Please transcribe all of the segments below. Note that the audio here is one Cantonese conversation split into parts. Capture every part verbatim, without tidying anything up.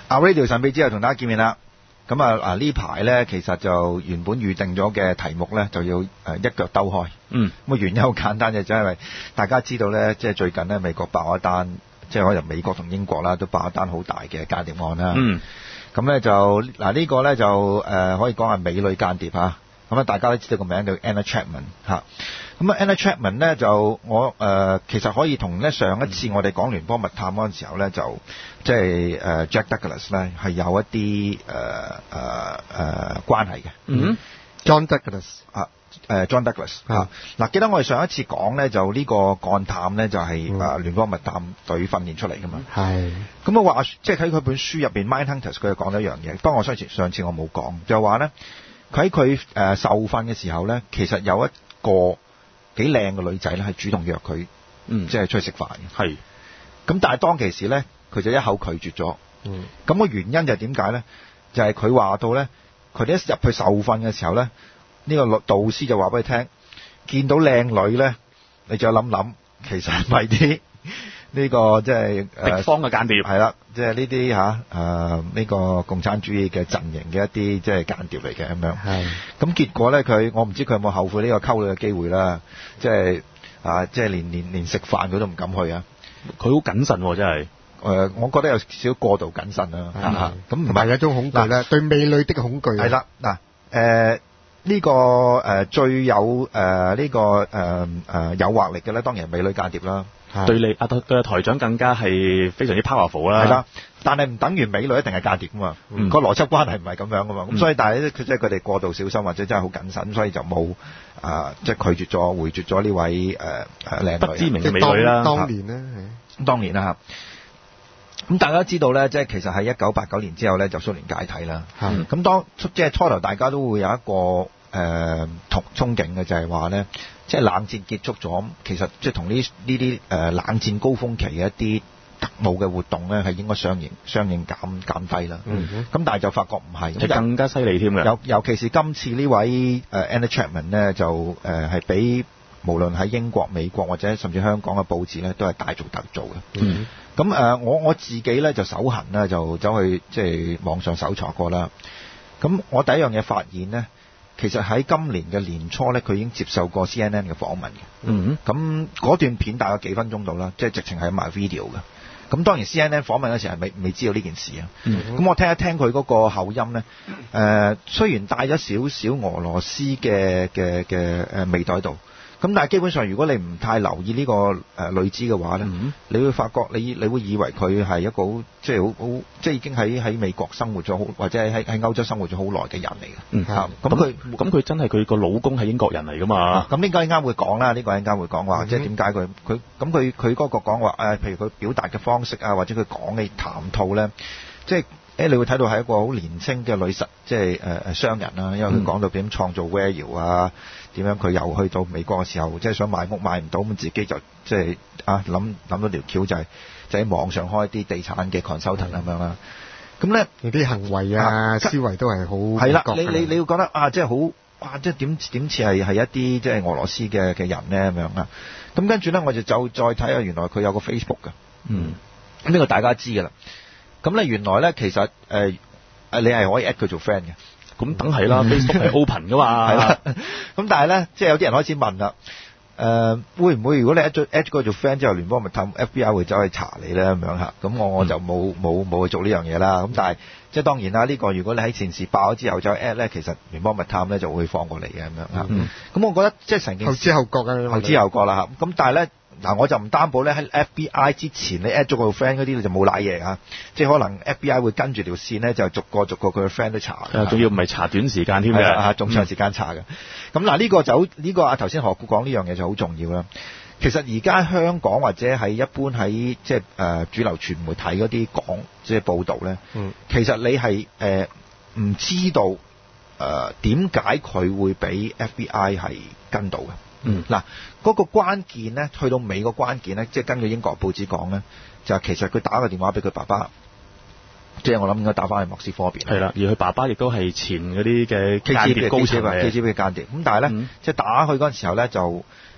阿 Radio 神秘之後同大家見面啦。咁啊啊呢排咧，其實就原本預定咗嘅題目咧，就要誒一腳兜開。 嗯。 咁啊原因好簡單嘅，就係因為大家知道咧，即係最近咧美國爆一單，即係可能美國同英國啦都爆一單好大嘅間諜案啦。 嗯。 咁咧就嗱呢個咧就誒、呃、可以講係美女間諜嚇。咁啊大家都知道個名叫 Anna Chapman 嚇。咁啊 Anna Chapman 咧就我誒、呃、其實可以同咧上一次我哋講聯邦密探嗰陣時候咧就即係誒 Jack Douglas 咧係有一啲誒誒誒關係嘅。 嗯 John Douglas 啊誒 John Douglas 嚇。嗱記得我哋上一次講咧就呢個幹探咧就係誒聯邦密探隊訓練出嚟噶嘛。 係。 咁啊話即係喺佢本書入邊 Mindhunters 佢就講咗一樣嘢，不過我上次上次我冇講，就係話咧佢喺佢誒受訓嘅時候咧，其實有一個幾靚嘅女仔咧，係主動約佢， 嗯， 即係出去食飯嘅。 係。咁但係當其時咧，佢就一口拒絕咗。 嗯。 咁個原因就係點解咧？就係佢話到咧，佢哋一入去受訓嘅時候咧，呢個導師就話俾佢聽，見到靚女咧，你就諗諗，其實係咪啲呢個即係敵方嘅間諜？ 係啦，即係呢啲嚇誒呢個共產主義嘅陣營嘅一啲即係間諜嚟嘅咁樣。 係。咁結果咧，佢我唔知佢有冇後悔呢個溝女嘅機會啦。即係啊，即係連連連食飯佢都唔敢去啊！ 佢好謹慎喎，真係。 誒、呃，我覺得有少少過度謹慎啦。 嚇，咁唔係一種恐懼咧，對美女的恐懼。 係啦，嗱誒呢個誒、呃、最有誒呢、呃這個誒誒、呃、誘惑力嘅咧，當然係美女間諜啦。 對你阿對台長更加係非常之 powerful 啦。 係啦，但係唔等於美女一定係間諜噶嘛。 嗯、 個邏輯關係唔係咁樣噶嘛。咁、嗯、所以但係咧，佢即係佢哋過度小心或者真係好謹慎，所以就冇啊、呃、即係拒絕咗回絕咗呢位誒誒靚女。 不知名嘅美女啦。 當年咧， 咁當年啦嚇。咁大家都知道咧，即係其實喺一九八九年之後咧，就蘇聯解體啦。咁、嗯、當即係初頭，大家都會有一個誒同、呃、憧憬嘅，就係話咧，即係冷戰結束咗，其實即係同呢呢啲誒冷戰高峰期嘅一啲特務嘅活動咧，係應該相應相應減減低啦。咁、嗯、但係就發覺唔係， 即係更加犀利添嘅。 尤尤其是今次呢位誒 Anna Chapman 咧，就誒係比無論喺英國、美國或者甚至香港嘅報紙咧，都係大做特做嘅。嗯咁誒、呃，我我自己咧就手痕啦，就走去即係網上搜查過啦。咁我第一樣嘢發現咧，其實喺今年嘅年初咧，佢已經接受過 C N N 嘅訪問嘅。嗯咁嗰段片大概幾分鐘到啦，即係直情係埋 video 嘅。咁當然 C N N 訪問嗰時係未未知道呢件事啊。咁、嗯、我聽一聽佢嗰個口音咧，誒、呃、雖然帶咗少少俄羅斯嘅嘅嘅誒味道喺度。咁但係基本上，如果你唔太留意呢個誒女子嘅話咧、嗯，你會發覺你你會以為佢係一個好即係好好即係已經喺喺美國生活咗好，或者喺喺歐洲生活咗好耐嘅人嚟嘅。嗯，咁佢咁佢真係佢個老公係英國人嚟噶嘛？ 咁應該啱會講啦，呢、呢個應該會講話，即係點解佢佢咁佢佢嗰個講話誒，譬如佢表達嘅方式啊，或者佢講嘅談吐咧，即係。誒，你會睇到係一個好年輕嘅女實，即係誒誒商人啦。因為佢講到點創造 value 啊，點樣佢又去到美國嘅時候，即係想買屋買唔到，咁自己就即係啊諗諗到條橋就係就喺網上開一啲地產嘅 consultant 咁樣啦。咁咧， 啲行為啊、啊思維都係好係啦。你你你會覺得啊，即係好哇，即係點點似係係一啲即係俄羅斯嘅嘅人咧咁樣啊。咁跟住咧，我就就再睇下，原來佢有個 Facebook 嘅。嗯，咁呢個大家知㗎啦。咁咧原來咧其實誒誒、呃、你係可以 add 佢做 friend 嘅， 咁梗係啦，Facebook 係 open 噶嘛，係啦。 咁但係咧，即係有啲人開始問啦，誒、呃、會唔會如果你 add 咗 add 佢做 friend 之後，聯邦密探 F B I 會走去查你咧咁樣嚇？咁我我就冇冇冇去做呢樣嘢啦。咁但係即係當然啦，呢、這個如果你喺電視爆咗之後再 add 咧，其實聯邦密探咧就會放過嚟嘅咁樣嚇。咁、嗯、我覺得即係成件事後知後覺啊， 後知後覺啦嚇。咁但係咧。嗱，我就唔擔保咧喺 F B I 之前你 add 咗個 friend 嗰啲你就冇賴嘢啊！即係可能 F B I 會跟住條線咧，就逐個逐個佢嘅 friend 都查。 仲要唔係查短時間添嘅， 啊，仲長時間查嘅。咁嗱呢個就呢、呢個啊頭先何故講呢樣嘢就好重要啦。其實而家香港或者係一般喺即係誒主流傳媒睇嗰啲講即係報導咧、嗯，其實你係誒唔知道誒點解佢會俾 F B I 係跟到嘅。嗯，嗱，嗰個關鍵咧，去到尾個關鍵咧，即係根據英國報紙講咧，就係其實佢打個電話俾佢爸爸，即係我諗應該打翻去莫斯科邊。係啦，而佢爸爸亦都係前嗰啲嘅間諜高層嘅 K G B 嘅間諜。咁但係咧，即係打去嗰陣時候咧，就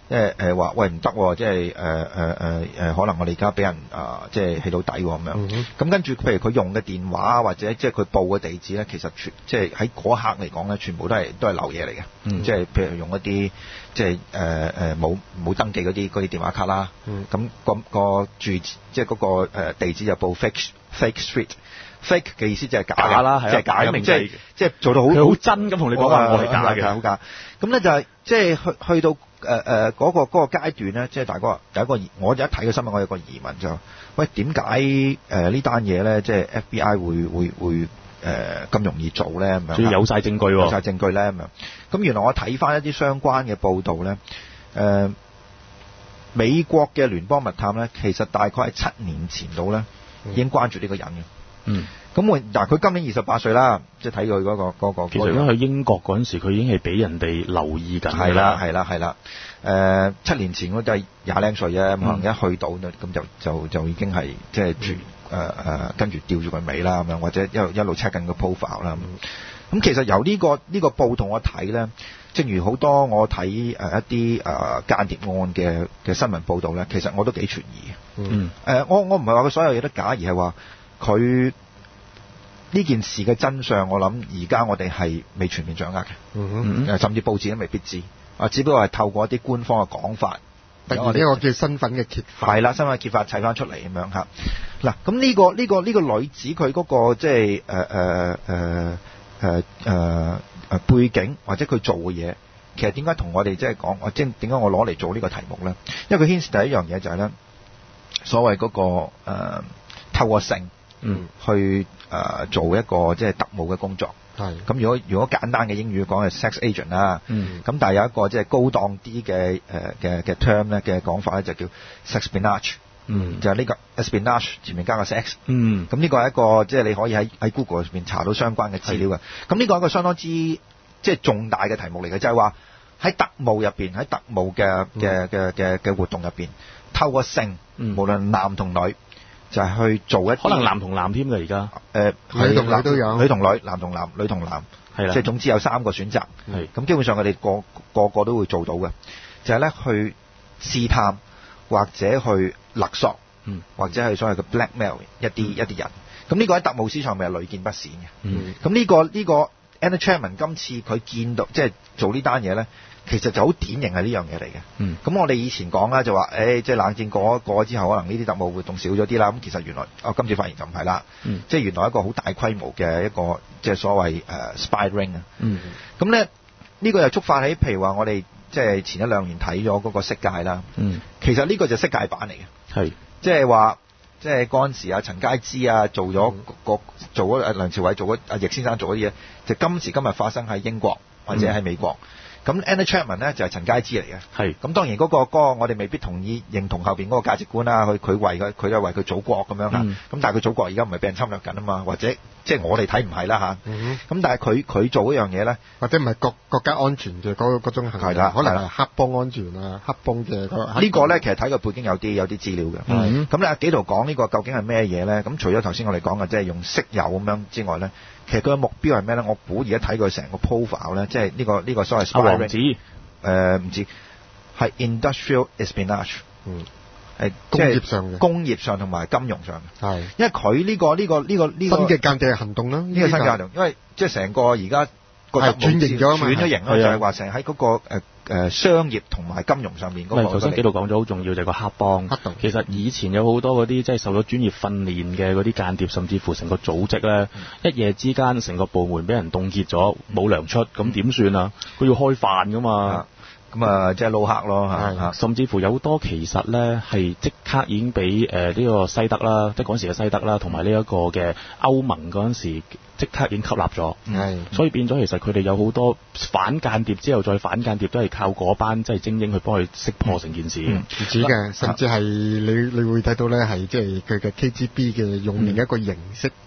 即係誒話喂唔得喎，即係誒誒誒誒，可能我哋而家俾人啊、呃、即係起到底喎咁樣。咁、嗯、跟住譬如佢用嘅電話或者即係佢報嘅地址咧，其實全即係喺嗰刻嚟講咧，全部都係都係流嘢嚟嘅。嗯、即係譬如用一啲即係誒誒冇冇登記嗰啲嗰啲電話卡啦。咁、嗯那個個住即係嗰個誒地址就報 fake fake street。fake 嘅意思就係假嘅啦，即係假明，即係即係做到好好真咁同你講話我係假嘅，好假。咁咧就係即係去去到誒誒嗰個嗰、嗰個階段咧，即係大哥有一個疑，我一睇嘅新聞，我有個疑問就，喂點解誒呢單嘢咧，即係 F B I 會會會誒咁、呃、容易做咧咁樣？仲要有晒證據喎，有晒證據咧咁樣。咁原來我睇翻一啲相關嘅報導咧，誒、呃、美國嘅聯邦密探咧，其實大概係七年前度咧已經關注呢個人嘅。嗯，咁我嗱佢今年二十八歲啦，即係睇佢嗰個嗰、嗰個。其實因為去英國嗰陣時，佢已經係俾人哋留意緊。係啦，係啦，係啦。誒、呃，七年前我都係廿零歲啫，可能一去到咁、嗯、就就就已經係即係住誒誒跟住吊住佢尾啦咁樣，或者一路一路 check 緊個 profile 啦。咁、嗯、其實由呢、呢個呢、呢個報同我睇咧，正如好多我睇誒一啲誒間諜案嘅嘅新聞報導咧，其實我都幾存疑嘅。嗯。誒、呃，我我唔係話佢所有嘢都假，而係話。佢呢件事嘅真相，我諗而家我哋係未全面掌握嘅，嗯嗯，甚至報紙都未必知，啊，只不過係透過一啲官方嘅講法，突然呢個叫身份嘅揭發，係啦，身份嘅揭發砌翻出嚟咁樣嚇。嗱，咁呢個呢個呢個女子佢嗰個即係誒誒誒誒誒誒背景或者佢做嘅嘢，其實點解同我哋即係講，我即係點解我攞嚟做呢個題目咧？因為佢牽涉第一樣嘢就係咧，所謂嗰個誒透過性。嗯，去誒、呃、做一個即係特務嘅工作。係。咁如果如果簡單嘅英語講係 sex agent 啦。嗯。咁但係有一個即係高檔啲嘅誒嘅嘅 term 咧嘅講法咧就叫 sexpionage。嗯。就係呢個 espionage 前面加個 sex。嗯。咁呢個係一個即係你可以喺喺 Google 入邊查到相關嘅資料嘅。咁呢個係一個相當之即係重大嘅題目嚟嘅，就係話喺特務入邊喺特務嘅嘅嘅嘅嘅活動入邊，透過性，嗯、無論男同女。就係、是、去做一啲可能男同男添㗎而家，誒女同女都有，女同女，男同男，女同男，係啦，即係總之有三個選擇，係咁基本上佢哋個個個都會做到嘅，就係、是、咧去試探或者去勒索，嗯，或者係所謂嘅 blackmail 一啲、嗯、一啲人，咁呢個喺特務市場咪係屢見不鮮嘅，嗯，咁呢、這個呢、這個 Anna Chapman 今次佢見到即係做呢單嘢咧。其實就好典型係呢樣嘢嚟嘅。嗯。咁我哋以前講啦，就話，誒、欸，即係冷戰過過之後，可能呢啲特務活動少咗啲啦。咁其實原來，我、哦、今次發現就唔係啦。嗯。即係原來一個好大規模嘅一個，即係所謂誒、uh, spy ring 啊。嗯。咁咧，呢、這個又觸發起，譬如話我哋即係前一兩年睇咗嗰個色戒啦。嗯。其實呢個就色戒版嚟嘅。係。即係話，即係嗰陣時啊，陳佳芝啊，做咗個、嗯、做咗阿梁朝偉做咗阿易先生做嗰啲嘢，就今時今日發生喺英國或者喺美國。嗯。咁 Anna Chapman 咧就係、是、陳佳芝嚟嘅，係咁當然嗰、那個嗰、那個我哋未必同意認同後邊嗰個價值觀啦，佢佢為佢佢係為佢祖國咁樣嚇，咁、嗯、但係佢祖國而家唔係俾人侵略緊啊嘛，或者即係我哋睇唔係啦嚇，咁、嗯、但係佢佢做嗰樣嘢咧，或者唔係國國家安全嘅嗰嗰種行為，可能係黑幫安全啊，黑幫嘅、這個、呢個咧其實睇個背景有啲有啲資料嘅，咁咧阿紀陶講呢個究竟係咩嘢咧？咁除咗頭先我哋講嘅即係用色誘咁樣之外咧，其實佢嘅目標係咩咧？我估而家睇佢成個 profile 咧，即係呢、這個呢、這個所謂阿王子。誒、呃、唔知係 industrial espionage，嗯，係工業上嘅，工業上同埋金融上嘅，係，因為佢呢、這個呢、這個呢、這個呢、這個新嘅間諜行動啦，呢、這個新嘅行動，因為即係成個而家個係轉型咗啊嘛，轉咗型咯，就係話成喺嗰個誒誒、呃、商業同埋金融上面嗰、那個。頭先紀陶講咗好重要就係個黑幫，黑道。其實以前有好多嗰啲即係受咗專業訓練嘅嗰啲間諜，甚至乎成個組織咧、嗯，一夜之間成個部門俾人凍結咗，冇糧出，咁點算啊？佢要開飯噶嘛？咁啊，即係撈黑咯嚇，甚至乎有好多其實咧係即刻已經俾誒呢個西德啦，即係嗰陣時嘅西德啦，同埋呢一個嘅歐盟嗰陣時即刻已經吸納咗，係，所以變咗其實佢哋有好多反間諜之後再反間諜都係靠嗰班即係精英去幫佢識破成件事，唔止嘅，甚至係你你會睇到咧係即係佢嘅 K G B 嘅用另一個形式。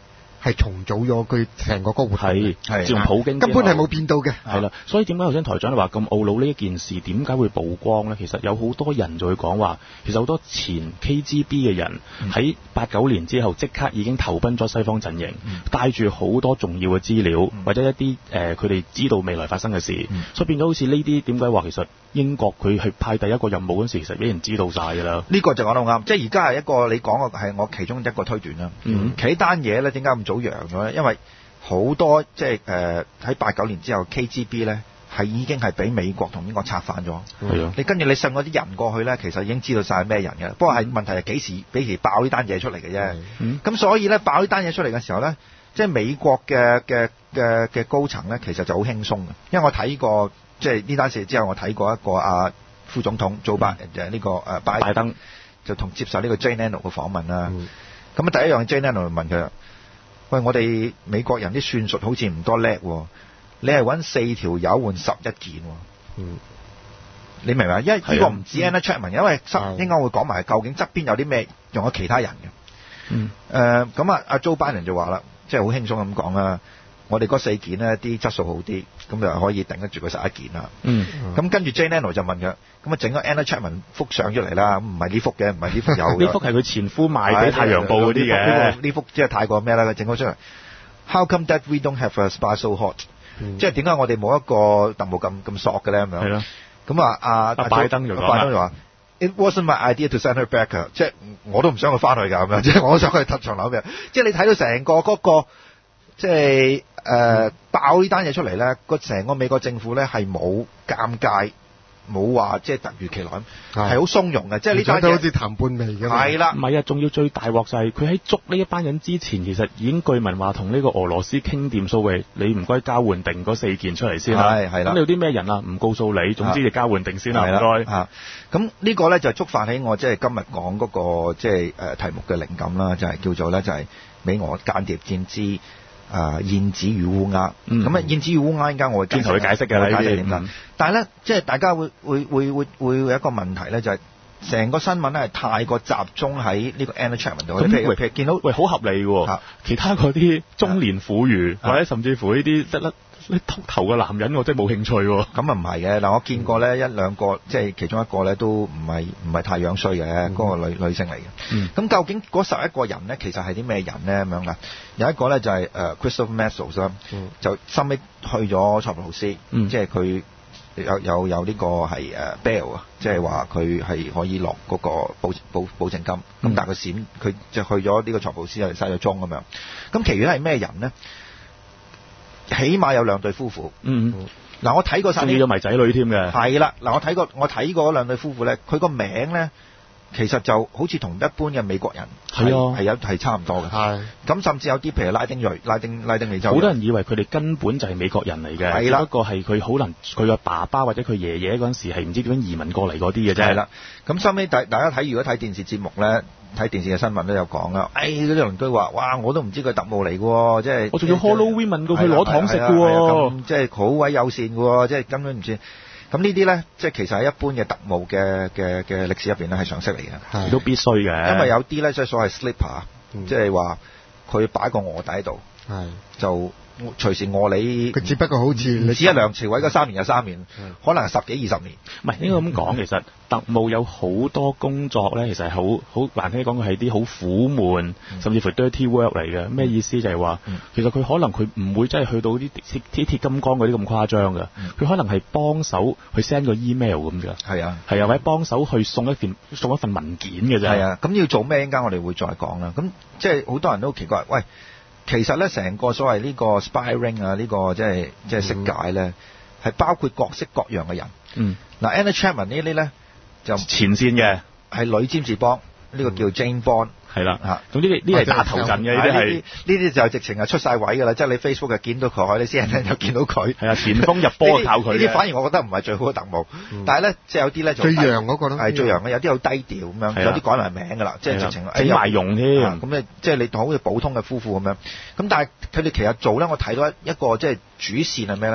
係重組咗佢成個嗰個活動嘅， 係自從普京根本係冇變到嘅。 係啦，所以點解頭先台長你話咁懊惱呢一件事點解會曝光咧？其實有好多人就會講話，其實好多前 K G B 嘅人喺八九年之後即刻已經投奔咗西方陣營， 嗯、 帶住好多重要嘅資料、嗯、或者一啲誒佢哋知道未來發生嘅事，嗯、所以變咗好似呢啲點解話其實英國佢係派第一個任務嗰陣時，其實俾人知道晒㗎啦。呢個就講得啱，即係而家係一個你講嘅係我其中一個推斷啦。嗯，其單嘢咧點解咁早揚咗咧？因為好多即係誒喺八九年之後 K G B 咧係已經係俾美國同英國拆散咗。係啊，你跟住你送嗰啲人過去咧，其實已經知道晒係咩人嘅。不過係、嗯、問題係幾時幾時爆呢單嘢出嚟嘅啫。咁、嗯、所以咧爆呢單嘢出嚟嘅時候咧，即係美國嘅嘅嘅嘅高層咧，其實就好輕鬆嘅。因為我睇過即係呢單事之後，我睇過一個啊副總統做拜誒呢個誒拜拜登就同接受呢個 Jay Leno 嘅訪問啦。咁、嗯、啊第一樣 Jay Leno 問佢。喂，我哋美國人啲算術好似唔多叻喎，你係揾四條友換十一件喎。嗯，你明唔明？因為呢個唔止 Anna Chapman，因為應該會講埋究竟側邊有啲咩用咗其他人嘅。嗯。誒，咁啊，阿 Joe Biden 就話啦，即係好輕鬆咁講啦。我哋嗰四件呢啲質素好啲，咁就可以頂得住佢十一件啦。嗯。咁跟住 Jay Leno 就問佢，咁啊整個 Anna Chapman 幅相出嚟啦，唔係呢幅嘅，唔係呢幅有。呢幅係佢前夫賣俾太陽報嗰啲嘅。 呢幅即係太過咩啦？佢整咗出嚟。How come that we don't have a spy so hot？、嗯、即係點解我哋冇一個特務咁咁索嘅咧？咁樣。係咯。咁啊，阿阿拜登就拜登就話 ：It wasn't my idea to send her back。即係我都唔想佢翻去㗎咁樣，即係我想佢揼層樓嘅。即係你睇到成個嗰、嗰個。即係誒、呃嗯、爆呢單嘢出嚟咧，個成個美國政府咧係冇尷尬，冇話即係突如其來，係好鬆容嘅。即係呢單嘢都好似談判味嘅。係啦， 唔係啊，仲要最大鑊就係佢喺捉呢一班人之前，其實已經據聞話同呢個俄羅斯傾掂數嘅，你唔該交換定嗰四件出嚟先啦。係係啦。咁你有啲咩人啊？唔告訴你，總之就交換定先啦。唔該。 嚇，咁呢個咧就觸發起我即係今日講嗰個即係誒題目嘅靈感啦，就係、是、叫做咧就係美俄間諜戰之。啊、呃！燕子與烏鴉，咁啊、嗯，燕子與烏鴉應該我會轉頭去解釋嘅啦，解釋點解？但係咧，即係大家會會會會會有一個問題咧，就係、是、成個新聞咧係太過集中喺呢個 Anna Chapman 度。譬如譬如見到喂好合理喎、啊，其他嗰啲中年婦孺、啊、或者甚至乎呢啲得甩甩禿頭嘅男人，我真係冇興趣喎。 咁啊唔係嘅，嗱我見過咧一兩個，即係其中一個咧都唔係唔係太樣衰嘅，嗰、嗯嗰個女女性嚟嘅。咁、嗯、究竟嗰十一個人咧，其實係啲咩人咧咁樣㗎？有一個咧就係、是、誒、uh, Christopher Meadows 啦、嗯，就收尾去咗塞浦路斯，嗯、即係佢有有有呢個係誒 bail 啊，即係話佢係可以落嗰個保保保證金。咁、嗯、但係佢閃，佢就去咗呢個塞浦路斯，又晒咗妝咁樣。咁其餘係咩人咧？起碼有兩對夫婦。嗯，嗱我睇過晒， 仲有埋仔女添嘅。 係啦，嗱我睇過，我睇過嗰兩對夫婦咧，佢個名咧。其實就好似同一般嘅美國人係啊係有係差唔多嘅，係咁甚至有啲譬如拉丁裔、拉丁拉丁美洲， 好多人以為佢哋根本就係美國人嚟嘅，係啦，不過係佢可能佢個爸爸或者佢爺爺嗰陣時係唔知點樣移民過嚟嗰啲嘅啫，係啦。咁收尾大大家睇，如果睇電視節目咧，睇電視嘅新聞都有講啦。誒嗰啲鄰居話：哇，我都唔知佢特務嚟嘅喎，即係我仲要 Halloween 問過佢攞糖食嘅喎，即係好鬼友善嘅喎，即係根本唔知。咁呢啲咧，即係其實係一般嘅特務嘅嘅嘅歷史入邊咧係常識嚟嘅， 都必須嘅。 因為有啲咧即係所謂 slipper，嗯、即係話佢擺個臥底喺度，就隨時臥你。佢只不過好似你只一梁朝偉嗰三年有三年，可能十幾二十年。 唔係應該咁講，其實特務有好多工作咧，其實係好好難聽講，佢係啲好苦悶，甚至乎 dirty work 嚟嘅。咩意思就係話，嗯、其實佢可能佢唔會真係去到啲鐵鐵金剛嗰啲咁誇張嘅，佢、嗯、可能係幫手去 send 個 email 咁嘅。係啊，係啊，或者幫手去送一份送一份文件嘅啫。係啊， 咁要做咩？陣間我哋會再講啦。咁即係好多人都奇怪，喂。其實咧，成個所謂呢個 spy ring 啊，呢、這個即係即係色戒咧，係、嗯、包括各式各樣嘅人。嗯，嗱 Anna Chapman 呢啲咧就前線嘅， 係女占士邦，呢、這個叫 Jane Bond。係啦，嚇，總之呢啲係打頭陣嘅，呢啲係呢啲就直情係出晒位㗎啦，即係你 Facebook 就見到佢，你 C N N 又見到佢。係啊， 前鋒入波靠佢。 呢啲反而我覺得唔係最好嘅特務，嗯、但係咧即係有啲咧就最洋嗰個咯， 係最洋嘅，有啲好低調咁樣，有啲改埋名㗎啦，即係直情整埋用添。 咁咧即係你好似普通嘅夫婦咁樣，咁但係佢哋其實做咧，我睇到一個即係主線係咩咧？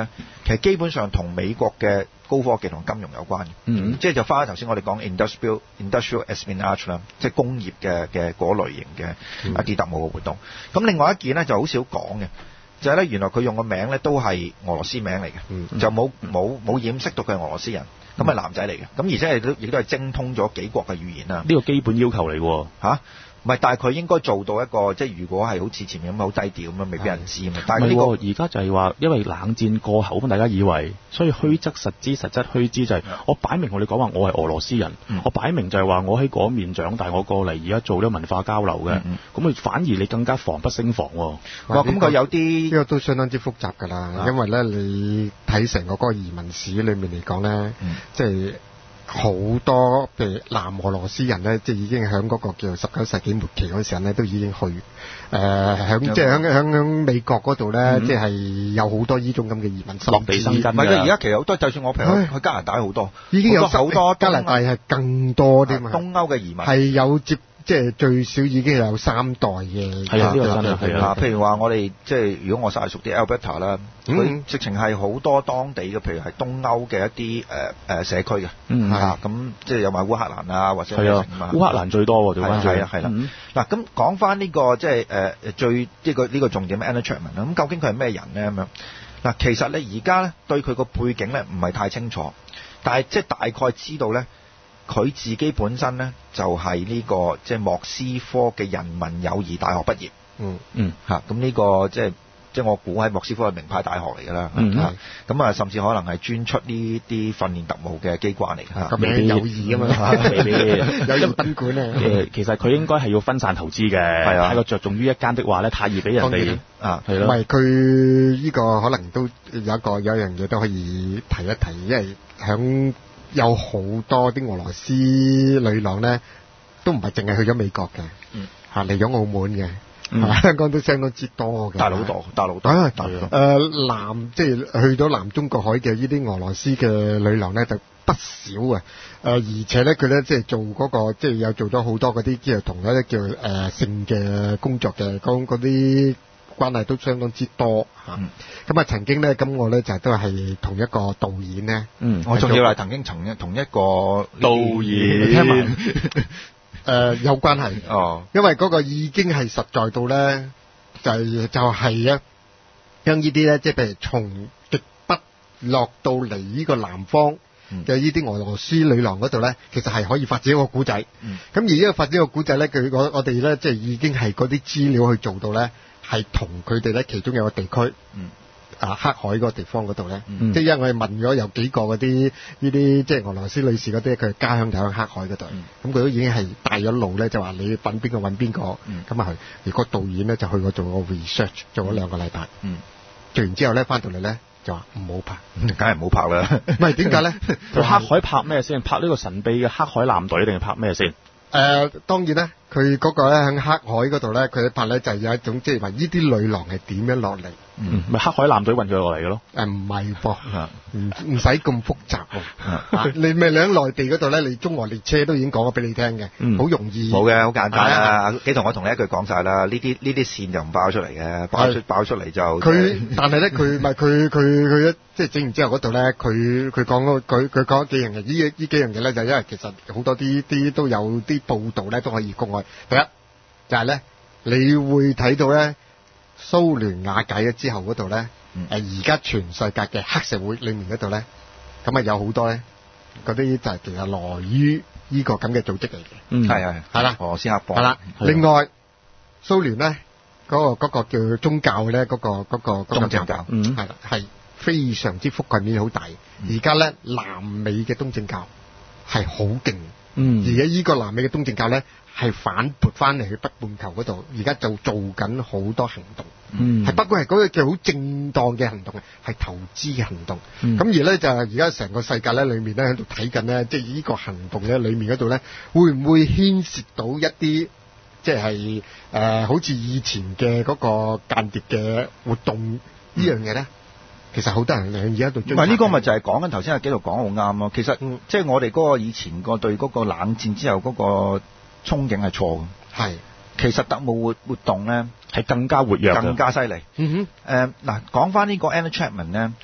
其實基本上同美國嘅高科技同金融有關嘅。嗯，即係就翻頭先我哋講 industrial industrial espionage 啦，即係工業嘅嘅嗰類型嘅一啲特務嘅活動。咁、嗯、另外一件咧就好少講嘅，就係、是、咧原來佢用個名咧都係俄羅斯名嚟嘅、嗯，就冇冇冇掩飾到佢係俄羅斯人。咁、嗯、係男仔嚟嘅，咁而且亦都亦都係精通咗幾國嘅語言啦。呢個基本要求嚟喎，嚇，唔係，但係佢應該做到一個，即係如果係好似前面咁好低調咁樣，未俾人知啊嘛。但係呢、呢個而家就係話，因為冷戰過後咁，大家以為，所以虛則實之，實則虛之，就係、是、我擺明同你講話，我係俄羅斯人，嗯、我擺明就係話我喺嗰面長大，我過嚟而家做啲文化交流嘅，咁、嗯、佢反而你更加防不勝防喎。哇，咁佢有啲呢個都相當之複雜㗎啦，因為咧你睇成個嗰個移民史裏面嚟講咧，即係。好多譬如南俄羅斯人咧，即係已經喺嗰個叫十九世紀末期嗰陣時咧，都已經去誒響即係響響響美國嗰度咧，即係有好多呢種咁嘅移民落地生根。唔係啊，而家其實好多，就算我譬如去加拿大好多，已經有好多加拿大係更多啲嘛。東歐嘅移民係有接。即係最少已經有三代嘅，係啊，呢、呢個真係係啊。譬如話我哋即係如果我晒熟啲 Alberta 啦，佢直情係好多當地嘅，譬如係東歐嘅一啲誒誒社區嘅，嗯啊，咁即係有埋烏克蘭啊，或者係啊，烏克蘭最多喎，調翻轉係啊係啦。嗱咁講翻呢個即係誒最呢個呢個重點 Andrew Chapman 啦，咁究竟佢係咩人咧咁樣？嗱，其實咧而家咧對佢個背景咧唔係太清楚，但係即係大概知道咧。佢自己本身咧就係、是、呢、這個即係莫斯科嘅人民友誼大學畢業，嗯嗯嚇，咁呢個即係即係我估喺莫斯科係名牌大學嚟㗎啦，嗯咁啊甚至可能係專出呢啲訓練特務嘅機關嚟㗎，咁名友誼啊嘛，未必有音賓館啊，誒其實佢應該係要分散投資嘅，係啊，太過着重於一間的話咧，太易俾人哋啊，係咯，唔係佢呢個可能都有一個有一樣嘢都可以提一提，因為響。有好多啲俄羅斯女郎咧，都唔係淨係去咗美國嘅，嗯，嚇嚟咗澳門嘅，嗯，香港都相當之多嘅，大佬多，大佬多，啊，大佬多。誒南即係去到南中國海嘅呢啲俄羅斯嘅女郎咧，就不少啊！誒、呃、而且咧，佢咧即係做嗰、那個，即係有做咗好多嗰啲，即係同一啲叫誒、呃、性嘅工作嘅，講嗰啲。關係都相當之多嚇，咁、嗯、啊曾經咧，咁我咧就都係同一個導演咧，嗯，我仲要係曾經同一同一個導演，聽聞誒、呃、有關係哦，因為嗰個已經係實在到咧，就係、就係啊，將呢啲咧，即係譬如從極北落到嚟呢個南方嘅呢啲俄羅斯女郎嗰度咧，其實係可以發展一個古仔，咁、嗯、而呢個發展一個古仔咧，佢我我哋咧即係已經係嗰啲資料去做到咧。係同佢哋咧，其中有個地區，嗯，啊黑海嗰個地方嗰度咧，嗯、即係因為我哋問咗有幾個嗰啲呢啲即係俄羅斯女士嗰啲，佢家鄉就喺黑海嗰度，咁、嗯、佢都已經係帶咗路咧，就話你揾邊個揾邊個，咁啊去。而個導演咧就去過做個 research，做咗兩個禮拜，嗯，做完之後咧翻到嚟咧就話唔好拍，梗係唔好拍啦。唔係點解咧？佢黑海拍咩先？拍呢個神秘嘅黑海艦隊定係拍咩先？誒、呃、當然咧，佢嗰個咧喺黑海嗰度咧，佢拍咧就係有一種即係話呢啲女郎係點樣落嚟。嗯，咪黑海艦隊運佢落嚟嘅咯。誒唔係噃，唔唔使咁複雜喎、啊。你咪你喺內地嗰度咧，你中俄列車都已經講咗俾你聽嘅，好、嗯、容易。冇嘅，好簡單啊！幾同我同你一句講晒啦，呢啲呢啲線就唔爆出嚟嘅，爆出爆出嚟就。佢但係咧，佢咪佢佢佢一即係整完之後嗰度咧，佢佢講嗰佢佢講幾樣嘢，呢呢幾樣嘢咧就因為其實好多啲啲都有啲報道咧都可以公開。第一就係、是、咧，你會睇到咧。蘇聯瓦解咗之後嗰度咧，誒而家全世界嘅黑社會裏面嗰度咧，咁啊有好多咧，嗰啲就係其實來於呢個咁嘅組織嚟嘅。嗯，係係係啦，俄羅斯黑幫。係啦，另外蘇聯咧嗰個嗰個叫宗教咧，嗰個嗰個東正教，嗯，係啦，係非常之覆蓋面好大。而家咧南美嘅東正教係好勁，嗯，而家呢個南美嘅東正教咧。係反撥翻嚟去北半球嗰度，而家就做緊好多行動，嗯，係不過係嗰個叫好正當嘅行動，係投資嘅行動。咁、嗯、而咧就係而家成個世界咧裏面咧喺度睇緊咧，即係呢個行動咧裏面嗰度咧，會唔會牽涉到一啲即係誒好似以前嘅嗰個間諜嘅活動呢樣嘢咧？其實好多人而家度追。唔係呢個咪就係講緊頭先阿紀陶講好啱咯。其實、嗯、即係我哋嗰個以前個對嗰個冷戰之後嗰、嗰個。憧憬係錯嘅，係其實特務活活動咧係更加活躍，更加犀利。嗯哼，誒嗱講翻呢個 Andrew Chapman 咧，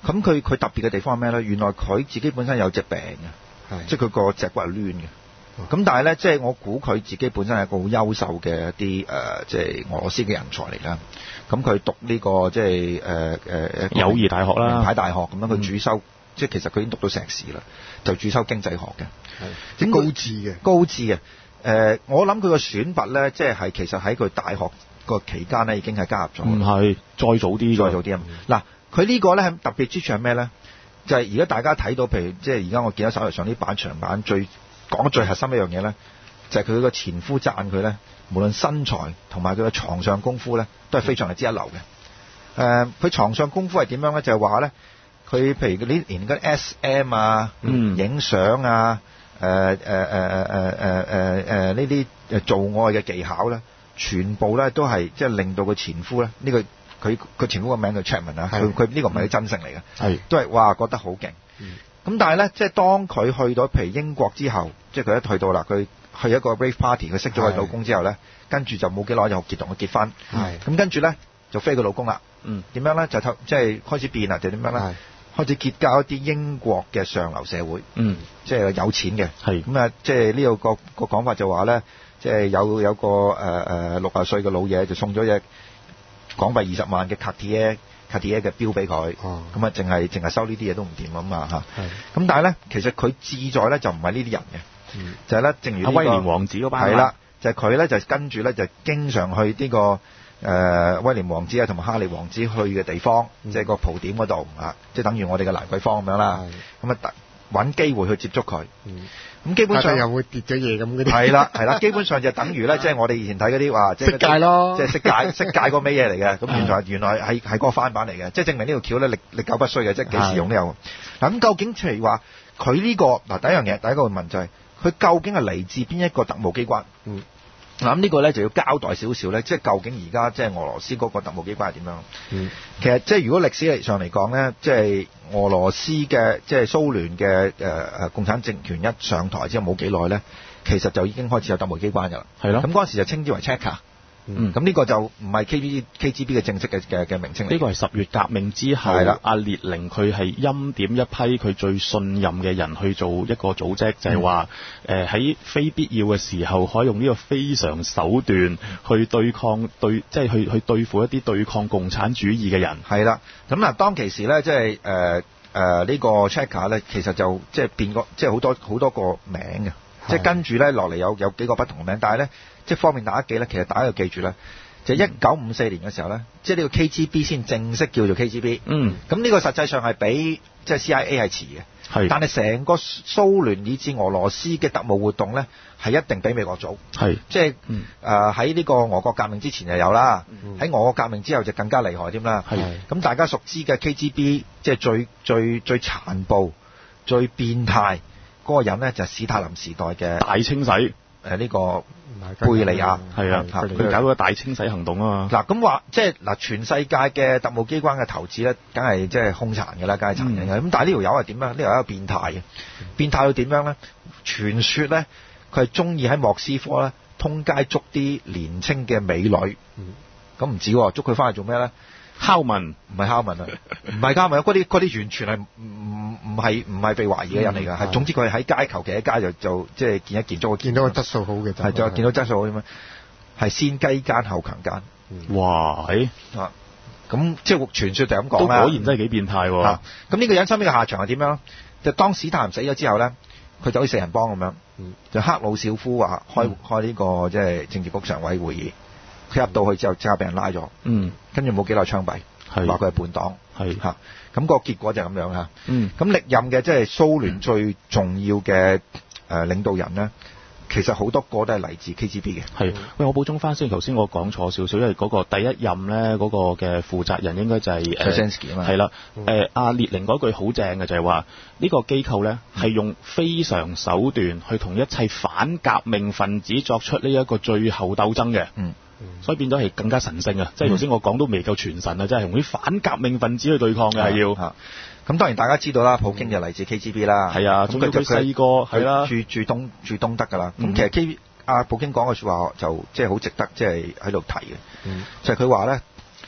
咁佢佢特別嘅地方係咩咧？原來佢自己本身有隻病嘅，即係佢個脊骨係攣嘅。咁、嗯、但係咧，即係我估佢自己本身係一個好優秀嘅一啲誒，即係俄羅斯嘅人才嚟啦。咁佢讀呢、這個即係誒誒友誼大學啦， 名牌大學咁樣，佢主修、嗯、即係其實佢已經讀到碩士啦，就主修經濟學嘅， 係高智嘅， 高智嘅。誒、呃，我諗佢個選拔咧，即係係其實喺佢大學個期間咧，已經係加入咗。 唔係，再早啲， 再早啲啊！嗱、嗯，佢呢個咧特別之處係咩咧？就係而家大家睇到，譬如即係而家我見到手頭上啲版長版最講最核心一樣嘢咧，就係佢個前夫讚佢咧，無論身材同埋佢嘅床上功夫咧，都係非常之一流嘅。誒、呃，佢床上功夫係點樣咧？就係話咧，佢譬如嗰啲連嗰啲 S M 啊、影、嗯、相啊、誒誒誒誒誒誒誒呢啲誒做愛嘅技巧咧，全部咧都係即係令到個前夫咧，呢、這個佢佢前夫個名叫 Chapman 啊，佢佢呢個唔係佢真姓嚟嘅，係都係哇覺得好勁。咁、嗯、但係咧，即係當佢去到譬如英國之後，即係佢一去到啦，佢去一個 rave party，佢識咗佢老公之後咧，跟住就冇幾耐就結同佢結婚。係咁跟住咧就飛佢老公啦。嗯，點樣咧就即係開始變啦，就點樣咧？開始結交一啲英國嘅上流社會。嗯，即係有錢嘅。係咁啊，即係呢個個個講法就話咧，即係有有個誒誒六十歲嘅老嘢就送咗隻港幣二十萬嘅 Cartier Cartier 嘅錶俾佢，咁啊淨係淨係收呢啲嘢都唔掂啊嘛嚇。咁但係咧，其實佢志在咧就唔係呢啲人嘅、嗯，就係、是、咧，正如、這個、 威廉王子嗰班係啦，就係佢咧就跟住咧就經常去呢、這個誒、呃、威廉王子啊同埋哈利王子去嘅地方，即、嗯、係、就是、個蒲點嗰度啊，即、就、係、是、等於我哋嘅蘭桂坊咁樣啦。咁啊揾機會去接觸佢。嗯咁基本上又會跌咗嘢咁嗰啲， 係啦係啦，基本上就等於咧，即係我哋以前睇嗰啲話， 色戒咯， 即係色戒色戒嗰咩嘢嚟嘅？咁原來原來係係嗰個翻版嚟嘅，即係證明呢條橋咧歷歷久不衰嘅，即係幾時用都有。嗱咁究竟譬如話佢呢個嗱第一樣嘢，第一個問就係、是、佢究竟係嚟自邊一個特務機關？嗯。嗱咁呢個咧就要交代少少咧，即係究竟而家即係俄羅斯嗰個特務機關係點樣？嗯，其實即係如果歷史嚟上嚟講咧，即係俄羅斯嘅即係蘇聯嘅誒誒共產政權一上台之後冇幾耐咧，其實就已經開始有特務機關㗎啦。係咯。咁嗰陣時就稱之為 Cheka。嗯，咁呢個就唔係 K G K G B 嘅正式嘅嘅嘅名稱嚟。呢個係十月革命之後，阿列寧佢係欽點一批佢最信任嘅人去做一個組織，就係話誒喺非必要嘅時候，可以用呢個非常手段去對抗對，即係去去對付一啲對抗共產主義嘅人。係啦，咁嗱，當其時咧，即係誒誒呢個 Cheka 咧，其實就即係變個即係好多好多個名嘅，即係跟住咧落嚟有有幾個不同嘅名，但係咧。即係方便大家記咧，其實大家要記住咧，就一九五四年嘅時候咧，即係呢個 K G B 先正式叫做 K G B。嗯。咁呢個實際上係比即係 C I A 係遲嘅。係。但係成個蘇聯以至俄羅斯嘅特務活動咧，係一定比美國早。係。即係誒喺呢個俄國革命之前就有啦，喺、嗯、俄國革命之後就更加厲害添啦。係。咁大家熟知嘅 K G B，即係最最最殘暴、最變態嗰個人咧，就係、是、史太林時代嘅大清洗。誒、呃、呢、這個。貝利亞係啊，佢搞個大清洗行動啊嘛。嗱咁話即係嗱，全世界嘅特務機關嘅投資咧，梗係即係兇殘嘅啦，梗係殘忍嘅。咁、嗯、但係呢條友係點樣？呢條友係變態嘅，變態到點樣咧？傳說咧，佢係中意喺莫斯科咧通街捉啲年青嘅美女。咁、嗯、唔止喎，捉佢翻去做咩咧？拷問唔係拷問啊，唔係拷問，嗰啲嗰啲完全係唔唔係唔係被懷疑嘅人嚟㗎，係、嗯、總之佢係喺街求其喺街就就即係見一見咗，見到個質素好嘅就係就見到質素好點樣，係先雞姦後強姦。哇！誒啊咁即係傳說就咁講啦，果然真係幾變態喎。咁、啊、呢個人身邊嘅下場係點樣？就當史太林死咗之後咧，佢就好似四人幫咁樣，嗯、就赫魯曉夫話開、嗯、開呢、這個即係政治局常委會議。佢入到去之後，即刻俾人拉咗。嗯，跟住冇幾耐槍斃，話佢係叛黨。係嚇，咁、個結果就係咁樣嚇。嗯，咁歷任嘅即係蘇聯最重要嘅誒領導人咧，其實好多個都係嚟自 K G B 嘅。係，喂，我補充翻先，頭先我講錯少少，因為嗰個第一任咧嗰個嘅負責人應該就係誒 Brzezinski 啊嘛。係啦，誒阿列寧嗰句好正嘅就係話，呢個機構咧係用非常手段去同一切反革命分子作出呢一個最後鬥爭嘅。嗯。所以變咗係更加神聖啊！即係頭先我講都未夠全神啊！即係同啲反革命分子去對抗嘅係要。咁、嗯、當然大家知道啦，普京就嚟自 K G B 啦。係啊，咁佢佢細個係啦，住住東住東德㗎啦。咁、嗯、其實 K 阿普京講嘅説話就即係好值得即係喺度提嘅。嗯、就係佢話咧，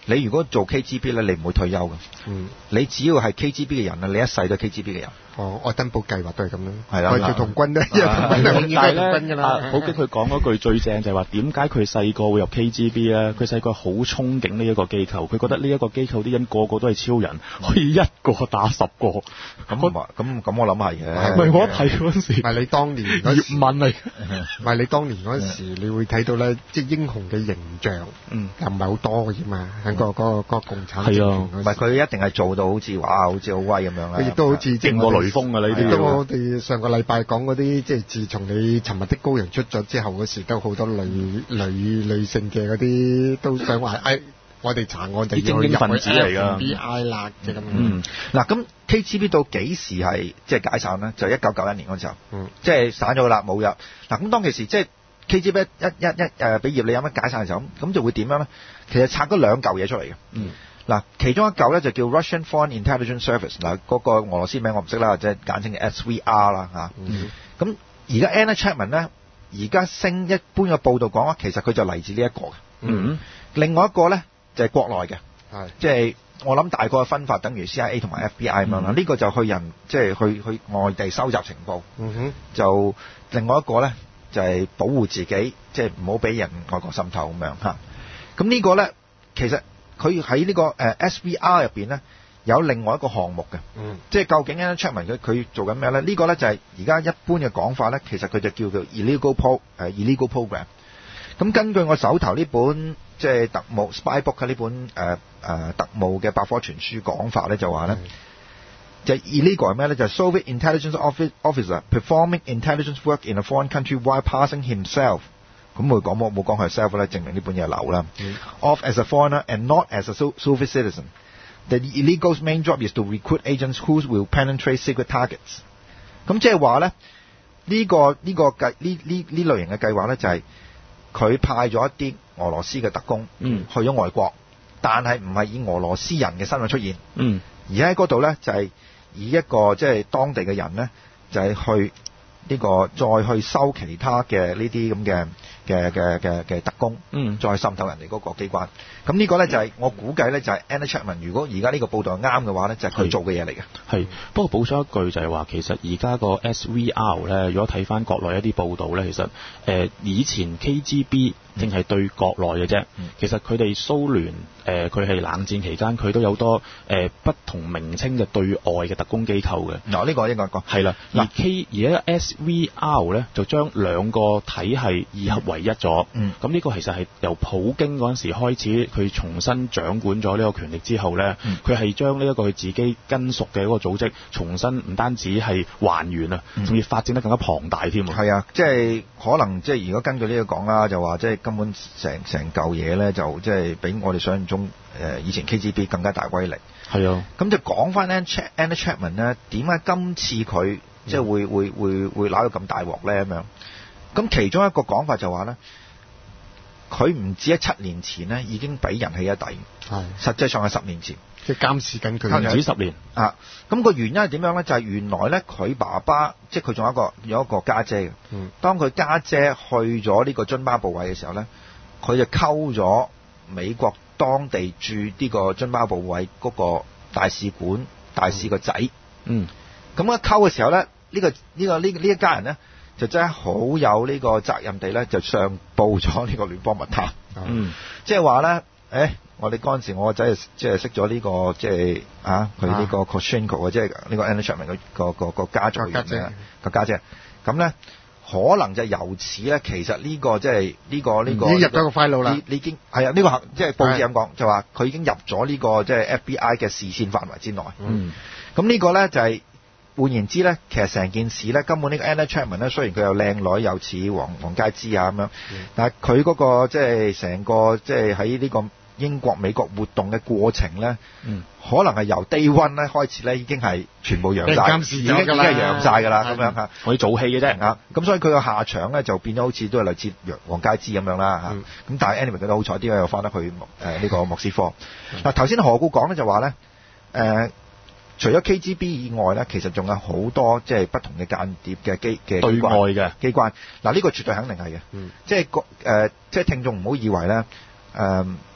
你如果做 K G B 咧，你唔會退休嘅。 嗯， 你只要係 K G B 嘅人啊，你一世都係 K G B 嘅人。 哦，愛登堡計劃都係咁樣。 係啦， 佢做童軍咧，因為童軍係永遠係童軍㗎啦。 普京佢講嗰句最正就係話，點解佢細個會入 K G B 咧？佢細個好憧憬呢一個機構，佢覺得呢一個機構啲人個個都係超人，可以一個打十個。咁咁咁咁，我諗係嘅。 唔係我一睇嗰陣時， 唔係你當年嗰時葉問嚟， 唔係你當年嗰陣時，你會睇到咧，即係英雄嘅形象，嗯，又唔係好多嘅啫嘛。喺個嗰個嗰個共產係啊， 唔係佢一定係做到好似哇，好似好威咁樣啦。 佢亦都好似勁過雷鋒啊！呢啲。 我哋上個禮拜講嗰啲，即係自從你尋日的羔羊出咗之後嗰時，都好多女女女性嘅嗰啲都想話，哎，我哋查案就要精英分子嚟㗎 F B I 啦，即係咁。 嗯， 嗱咁 K G B 到幾時係即係解散咧？就一九九一年嗰時候， 嗯， 即係散咗啦，冇入。嗱咁當其時即係 K G B 一一一誒俾葉利欽一解散嘅時候，咁咁就會點樣咧？其實拆咗兩嚿嘢出嚟嘅。 嗯。 嗱，其中一嚿咧就叫 Russian Foreign Intelligence Service， 嗱嗰個俄羅斯名我唔識啦，即係簡稱嘅 S V R 啦嚇。咁而家 Anna Chapman 咧，而家升一般嘅報道講啊，其實佢就嚟自呢一個嘅。 嗯。 另外一個咧就係國內嘅， 係即係我諗大概分法等於 C I A 同埋 F B I 咁樣啦。呢個就去人即係去去外地收集情報。 嗯哼。 就另外一個咧就係保護自己，即係唔好俾人外國滲透咁樣嚇。咁呢個咧其實。佢喺呢個誒 S V R 入邊咧有另外一個項目嘅， 嗯， 即係究竟 Anna Chapman 佢佢做緊咩咧？呢個咧就係而家一般嘅講法咧，其實佢就叫做 illegal pro 誒 illegal program。咁根據我手頭呢本即係特務 spy book 嘅呢本誒誒特務嘅百科全書講法咧，就話咧就 illegal 係咩咧？就係 Soviet intelligence officer performing intelligence work in a foreign country while passing himself。咁佢講冇冇講佢 self 咧，證明呢本嘢係流啦。Mm. Off as a foreigner and not as a Soviet citizen. The illegal's main job is to recruit agents who will penetrate secret targets. 咁即係話咧，呢、這個呢、這個計呢呢呢類型嘅計劃咧，就係、是、佢派咗一啲俄羅斯嘅特工，mm. 去咗外國，但係唔係以俄羅斯人嘅身份出現，mm. 而喺嗰度咧就係、是、以一個即係、就是、當地嘅人咧，就係、是、去呢、這個再去收其他嘅呢啲咁嘅。嘅嘅嘅嘅特工，嗯，再滲透人哋嗰個機關。咁呢個咧就係、是、我估計咧就係 Anna Chapman。如果而家呢個報道係啱嘅話咧，就係、是、佢做嘅嘢嚟嘅。係， 不過補充一句就係話，其實而家個 S V R 咧，如果睇翻國內一啲報道咧，其實誒、呃、以前 K G B 淨係對國內嘅啫、嗯。其實佢哋蘇聯誒佢係冷戰期間，佢都有多誒、呃、不同名稱嘅對外嘅特工機構嘅。 嗱、哦，呢、這個應該講係啦。而 K 而家 S V R 咧就將兩個體系二合為一咗。嗯。咁呢個其實係由普京嗰陣時開始，佢重新掌管咗呢個權力之後咧，佢係將呢一個佢自己根屬嘅嗰個組織重新唔單止係還原啊，仲、嗯、要發展得更加龐大添啊！ 係啊，即係可能即係如果根據呢個講啦，就話即係根本成成嚿嘢咧，就即係比我哋想象中誒、呃、以前 K G B 更加大威力。係啊，咁就講翻 Anna Chapman 咧，點解今次佢即係會、嗯、會會會鬧到咁大鑊咧？咁樣咁其中一個講法就話咧。佢唔止喺七年前咧已經俾人起咗底，係實際上係十年前， 即係監視緊佢， 唔止十年啊！咁、個原因係點樣咧？就係、是、原來咧佢爸爸，即係佢仲有一個有一個家姐嘅。嗯，當佢家姐去咗呢個津巴布韋嘅時候咧，佢就溝咗美國當地駐呢個津巴布韋嗰個大使館大使個仔。嗯，咁一溝嘅時候咧，呢、呢個呢、呢個呢呢一家人咧。就真係好有呢個責任地咧，就上報咗呢個聯邦密探。嗯，即係話咧，誒、哎，我哋嗰陣時我個仔即係識咗呢、這個即係啊，佢呢個 Koschenko 即係呢個 Anna Chapman 個個個家族嘅人個家姐。咁咧可能就由此咧，其實呢、這個即係呢個呢、這個已經入咗個 file 啦。 你已經係啊，呢、這個即係報紙咁講，就話佢已經入咗呢、這個即係 F B I 嘅視線範圍之內。嗯，咁呢個咧就係、是。換言之咧，其實成件事咧，根本呢個 Anna Chapman 咧，雖然佢有靚女，又似黃黃佳芝啊咁樣，嗯、但係佢嗰個即係成個即係喺呢個英國美國活動嘅過程咧、嗯，可能係由 day one 咧開始咧，已經係全部揚晒，已經已經係揚晒㗎啦，咁樣嚇，可以做戲嘅啫嚇。咁所以佢個下場咧就變咗好似都係類似黃佳芝咁樣啦嚇。咁、嗯、但係 anyway 覺得好彩啲，又翻得去誒呢、呃這個莫斯科。嗱頭先何故講咧就話咧誒。呃除咗 K G B 以外咧，其實仲有好多即係不同嘅間諜嘅機嘅對外嘅機關。嗱呢個絕對肯定係嘅、嗯。即係個誒，即係聽眾唔好以為咧誒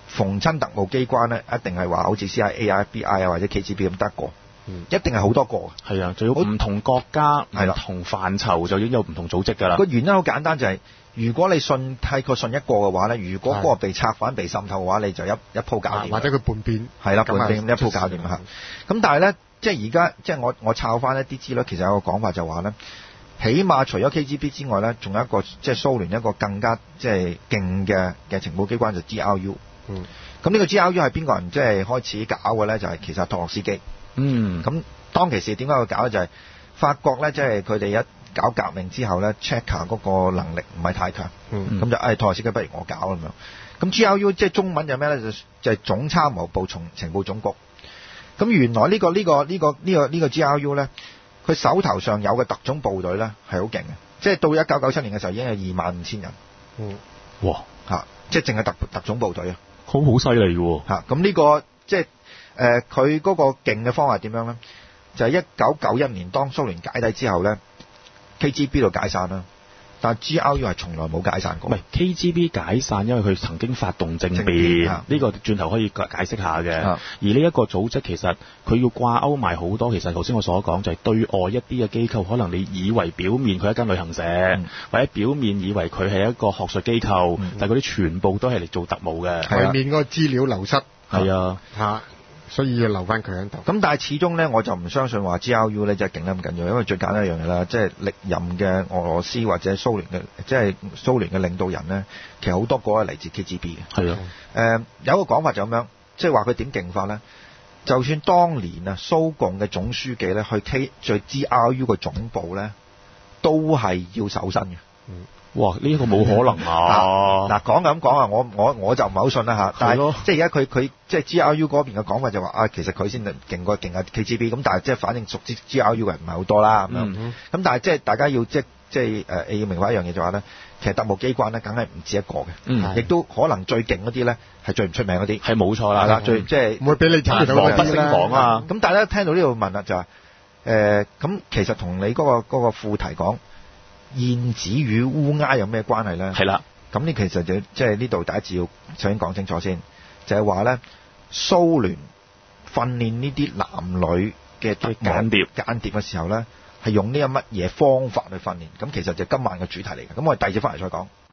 逢親特務機關咧，一定係話好似 C I A 啊、F B I 啊或者 K G B 咁得一個，嗯、一定係好多個。 係啊，仲有唔同國家、唔同範疇就已經有唔同組織㗎啦。 個原因好簡單，就係、是、如果你信太過信一個嘅話咧，如果嗰個被策反、被滲透嘅話，你就一一鋪搞掂。 或者佢叛變。 係啦，叛變一鋪搞掂嚇。咁但係咧，即係而家即係我我抄翻一啲資料，其實有個講法就話咧。起碼除咗 K G B 之外咧，仲有一個即係蘇聯一個更加即係勁嘅嘅情報機關就 G R U。嗯。咁呢個 G R U 係邊個人即係開始搞嘅咧？就係、是、其實托洛斯基。嗯。咁當其時點解佢搞咧？就係、是、法國咧，即係佢哋一搞革命之後咧 ，Cheka 嗰個能力唔係太強。嗯。咁就誒托洛斯基不如我搞咁樣。咁 G R U 即係中文就咩咧？就就係總參謀部從情報總局。咁原來呢、這個呢、這個呢、這個呢、這個呢、這個 G R U 咧。佢手頭上有嘅特種部隊咧係好勁嘅，即係到一九九七年嘅時候已經有二萬五千人。嗯，哇嚇，即係淨係特特種部隊啊， 好好犀利喎嚇。咁呢個即係誒佢嗰個勁嘅方法點樣咧？就係一九九一年當蘇聯解體之後咧 ，K G B 度解散啦。但係 G R U 係從來冇解散過。 唔係 K G B 解散，因為佢曾經發動政變，呢、這個轉頭可以解釋下嘅。而呢一個組織其實佢要掛鈎埋好多，其實頭先我所講就係對外一啲嘅機構，可能你以為表面佢係一間旅行社，嗯、或者表面以為佢係一個學術機構，嗯、但係嗰啲全部都係嚟做特務嘅。 外面嗰個資料流失。 係啊。嚇。 所以要留翻佢喺度。 咁但係始終咧，我就唔相信話 G R U 咧真係勁得咁緊要，因為最簡單一樣嘢啦，即係歷任嘅俄羅斯或者蘇聯嘅，即係蘇聯嘅領導人咧，其實好多個係嚟自 K G B 嘅。係啊。誒有一個講法就咁樣，即係話佢點勁法咧？就算當年啊蘇共嘅總書記咧去 K 在 G R U 嘅總部咧，都係要搜身嘅。嗯。 哇！呢、這、一個冇可能啊！ 嗱講咁講啊，我我我就唔係好信啦嚇。但係即係而家佢佢即係 G R U 嗰邊嘅講法就話啊，其實佢先勁過勁啊 K G B 咁，但係即係反正熟知 G R U 嘅人唔係好多啦咁樣。咁、嗯、但係即係大家要即即係誒要明白一樣嘢就話咧，其實特務機關咧梗係唔止一個嘅，亦、嗯、都可能最勁嗰啲咧係最唔出名嗰啲。 係冇錯啦，啦最即係唔會俾你睇到防不勝防啊！ 咁大家聽到呢度問啦就係誒咁，其實同你嗰、那個嗰、那個副題講。燕子與烏鴉有咩關係咧？ 係啦， 咁呢其實就即係呢度第一次要首先講清楚先，就係話咧蘇聯訓練呢啲男女嘅間諜間諜嘅時候咧，係用呢個乜嘢方法去訓練？咁其實就今晚嘅主題嚟嘅。咁我哋第二節翻嚟再講。